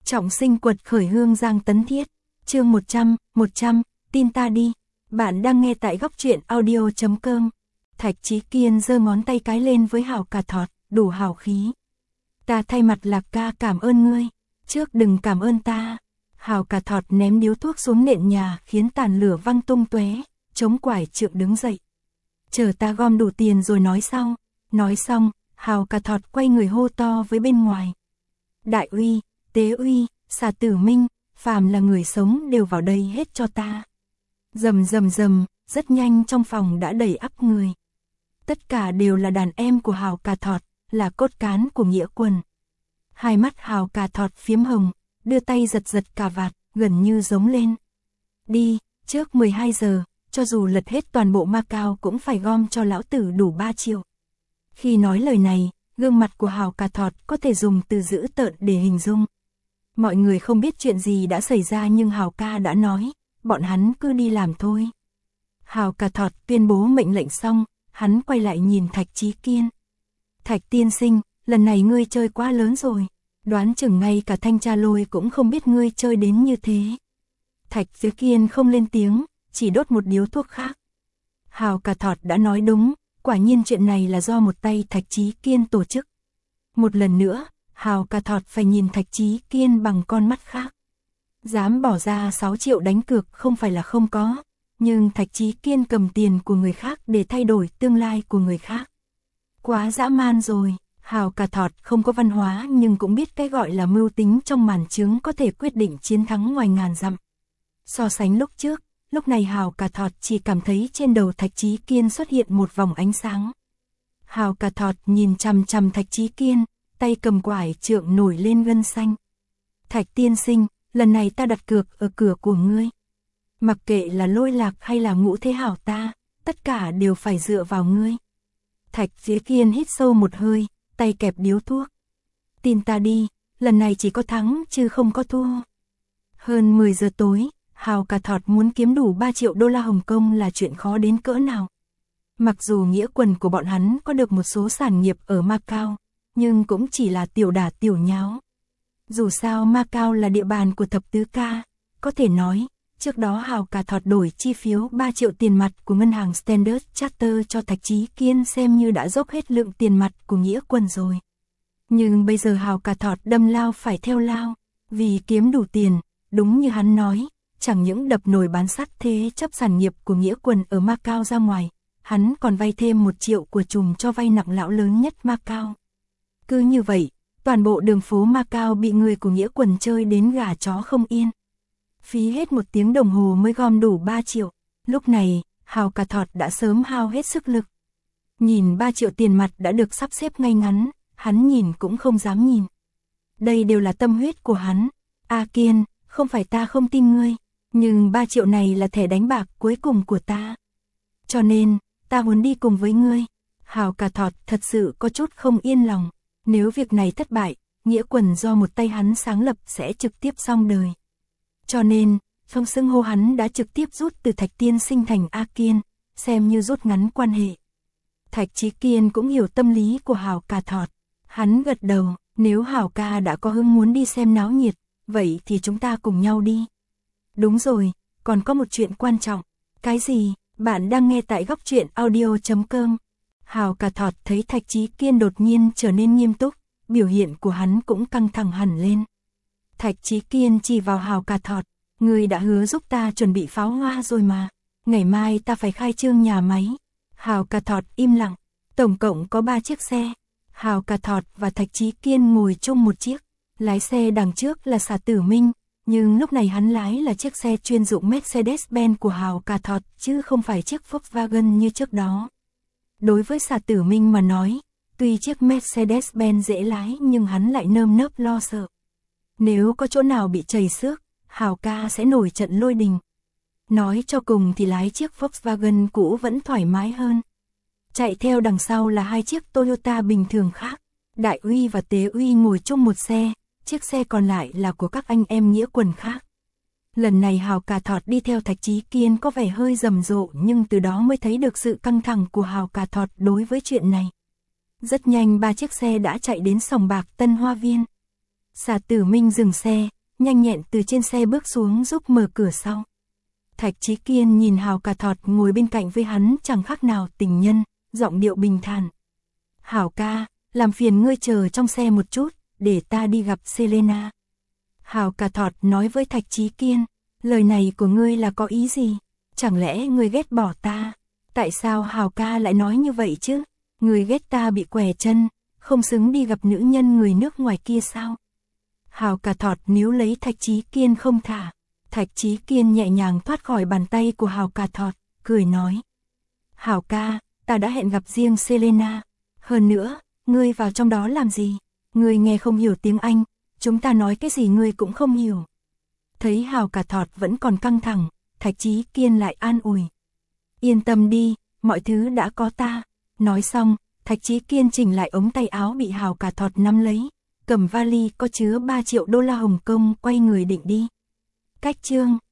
Trọng sinh quật khởi Hương Giang Tấn Thiết, chương 100, tin ta đi. Bạn đang nghe tại góc truyện audio.com. Thạch Chí Kiên giơ ngón tay cái lên với Hào Cà Thọt, đủ hào khí. Ta thay mặt Lạc ca cảm ơn ngươi, trước đừng cảm ơn ta. Hào Cà Thọt ném điếu thuốc xuống nền nhà khiến tàn lửa văng tung tóe, chống quải trượng đứng dậy. Chờ ta gom đủ tiền rồi nói sau. Nói xong, Hào Cà Thọt quay người hô to với bên ngoài. Đại uy, tế uy, xà tử minh, phàm là người sống đều vào đây hết cho ta. Rầm rầm rầm, rất nhanh trong phòng đã đầy ắp người. Tất cả đều là đàn em của Hào Cà Thọt, là cốt cán của nghĩa quân. Hai mắt Hào Cà Thọt phiếm hồng, đưa tay giật giật cà vạt, gần như giống lên. Đi, trước 12 giờ, cho dù lật hết toàn bộ Macao cũng phải gom cho lão tử đủ 3 triệu. Khi nói lời này, gương mặt của Hào Cà Thọt có thể dùng từ dữ tợn để hình dung. Mọi người không biết chuyện gì đã xảy ra nhưng Hào ca đã nói, bọn hắn cứ đi làm thôi. Hào Cà Thọt tuyên bố mệnh lệnh xong, hắn quay lại nhìn Thạch Chí Kiên. Thạch tiên sinh, lần này ngươi chơi quá lớn rồi, đoán chừng ngay cả Thanh Tra Lôi cũng không biết ngươi chơi đến như thế. Thạch Chí Kiên không lên tiếng, chỉ đốt một điếu thuốc khác. Hào Cà Thọt đã nói đúng, quả nhiên chuyện này là do một tay Thạch Chí Kiên tổ chức. Một lần nữa, Hào Cà Thọt phải nhìn Thạch Chí Kiên bằng con mắt khác. Dám bỏ ra 6 triệu đánh cược không phải là không có, nhưng Thạch Chí Kiên cầm tiền của người khác để thay đổi tương lai của người khác. Quá dã man rồi, Hào Cà Thọt không có văn hóa nhưng cũng biết cái gọi là mưu tính trong màn trướng có thể quyết định chiến thắng ngoài ngàn dặm. So sánh lúc trước, lúc này Hào Cà Thọt chỉ cảm thấy trên đầu Thạch Chí Kiên xuất hiện một vòng ánh sáng. Hào Cà Thọt nhìn chằm chằm Thạch Chí Kiên, tay cầm quải trượng nổi lên gân xanh. Thạch tiên sinh, lần này ta đặt cược ở cửa của ngươi. Mặc kệ là Lôi Lạc hay là Ngũ Thế Hảo ta, tất cả đều phải dựa vào ngươi. Thạch Chí Kiên hít sâu một hơi, tay kẹp điếu thuốc. Tin ta đi, lần này chỉ có thắng chứ không có thua. Hơn 10 giờ tối, Hào Cà Thọt muốn kiếm đủ 3 triệu đô la Hồng Kông là chuyện khó đến cỡ nào. Mặc dù nghĩa quân của bọn hắn có được một số sản nghiệp ở Macao, nhưng cũng chỉ là tiểu đả tiểu nháo. Dù sao Macao là địa bàn của thập tứ ca, có thể nói, trước đó Hào Cà Thọt đổi chi phiếu 3 triệu tiền mặt của ngân hàng Standard Chartered cho Thạch Chí Kiên xem như đã dốc hết lượng tiền mặt của nghĩa quân rồi. Nhưng bây giờ Hào Cà Thọt đâm lao phải theo lao, vì kiếm đủ tiền, đúng như hắn nói, chẳng những đập nồi bán sắt thế chấp sản nghiệp của nghĩa quân ở Macao ra ngoài, hắn còn vay thêm 1 triệu của trùm cho vay nặng lão lớn nhất Macao. Cứ như vậy, toàn bộ đường phố Macao bị người của nghĩa quân chơi đến gà chó không yên. Phí hết 1 tiếng đồng hồ mới gom đủ 3 triệu. Lúc này, Hào Cà Thọt đã sớm hao hết sức lực. Nhìn 3 triệu tiền mặt đã được sắp xếp ngay ngắn, hắn nhìn cũng không dám nhìn. Đây đều là tâm huyết của hắn. A Kiên, không phải ta không tin ngươi, nhưng 3 triệu này là thẻ đánh bạc cuối cùng của ta. Cho nên, ta muốn đi cùng với ngươi. Hào Cà Thọt thật sự có chút không yên lòng. Nếu việc này thất bại, nghĩa quân do một tay hắn sáng lập sẽ trực tiếp xong đời. Cho nên, trong xưng hô hắn đã trực tiếp rút từ Thạch tiên sinh thành A Kiên, xem như rút ngắn quan hệ. Thạch Chí Kiên cũng hiểu tâm lý của Hào Cà Thọt. Hắn gật đầu, nếu Hào ca đã có hứng muốn đi xem náo nhiệt, vậy thì chúng ta cùng nhau đi. Đúng rồi, còn có một chuyện quan trọng. Cái gì? Bạn đang nghe tại góc truyện audio.com. Hào Cà Thọt thấy Thạch Chí Kiên đột nhiên trở nên nghiêm túc, biểu hiện của hắn cũng căng thẳng hẳn lên. Thạch Chí Kiên chỉ vào Hào Cà Thọt, ngươi đã hứa giúp ta chuẩn bị pháo hoa rồi mà, ngày mai ta phải khai trương nhà máy. Hào Cà Thọt im lặng, tổng cộng có 3 chiếc xe. Hào Cà Thọt và Thạch Chí Kiên ngồi chung một chiếc, lái xe đằng trước là xà tử minh, nhưng lúc này hắn lái là chiếc xe chuyên dụng Mercedes-Benz của Hào Cà Thọt chứ không phải chiếc Volkswagen như trước đó. Đối với xà tử minh mà nói, tuy chiếc Mercedes-Benz dễ lái nhưng hắn lại nơm nớp lo sợ. Nếu có chỗ nào bị trầy xước, Hào ca sẽ nổi trận lôi đình. Nói cho cùng thì lái chiếc Volkswagen cũ vẫn thoải mái hơn. Chạy theo đằng sau là 2 chiếc Toyota bình thường khác. Đại uy và tế uy ngồi chung một xe, chiếc xe còn lại là của các anh em nghĩa quân khác. Lần này Hào Cà Thọt đi theo Thạch Chí Kiên có vẻ hơi rầm rộ nhưng từ đó mới thấy được sự căng thẳng của Hào Cà Thọt đối với chuyện này. Rất nhanh 3 chiếc xe đã chạy đến sòng bạc Tân Hoa Viên. Xà Tử Minh dừng xe, nhanh nhẹn từ trên xe bước xuống giúp mở cửa sau. Thạch Chí Kiên nhìn Hào Cả Thọt ngồi bên cạnh với hắn chẳng khác nào tình nhân, giọng điệu bình thản. Hảo ca, làm phiền ngươi chờ trong xe một chút, để ta đi gặp Selena. Hào Cả Thọt nói với Thạch Chí Kiên, lời này của ngươi là có ý gì? Chẳng lẽ ngươi ghét bỏ ta? Tại sao Hào ca lại nói như vậy chứ? Ngươi ghét ta bị què chân, không xứng đi gặp nữ nhân người nước ngoài kia sao? Hào Cả Thọt níu lấy Thạch Chí Kiên không thả. Thạch Chí Kiên nhẹ nhàng thoát khỏi bàn tay của Hào Cả Thọt, cười nói. Hào ca, ta đã hẹn gặp riêng Selena. Hơn nữa, ngươi vào trong đó làm gì? Ngươi nghe không hiểu tiếng Anh, chúng ta nói cái gì ngươi cũng không hiểu. Thấy Hào Cả Thọt vẫn còn căng thẳng, Thạch Chí Kiên lại an ủi. Yên tâm đi, mọi thứ đã có ta. Nói xong, Thạch Chí Kiên chỉnh lại ống tay áo bị Hào Cả Thọt nắm lấy, cầm vali có chứa 3 triệu đô la Hồng Kông quay người định đi. Cách chương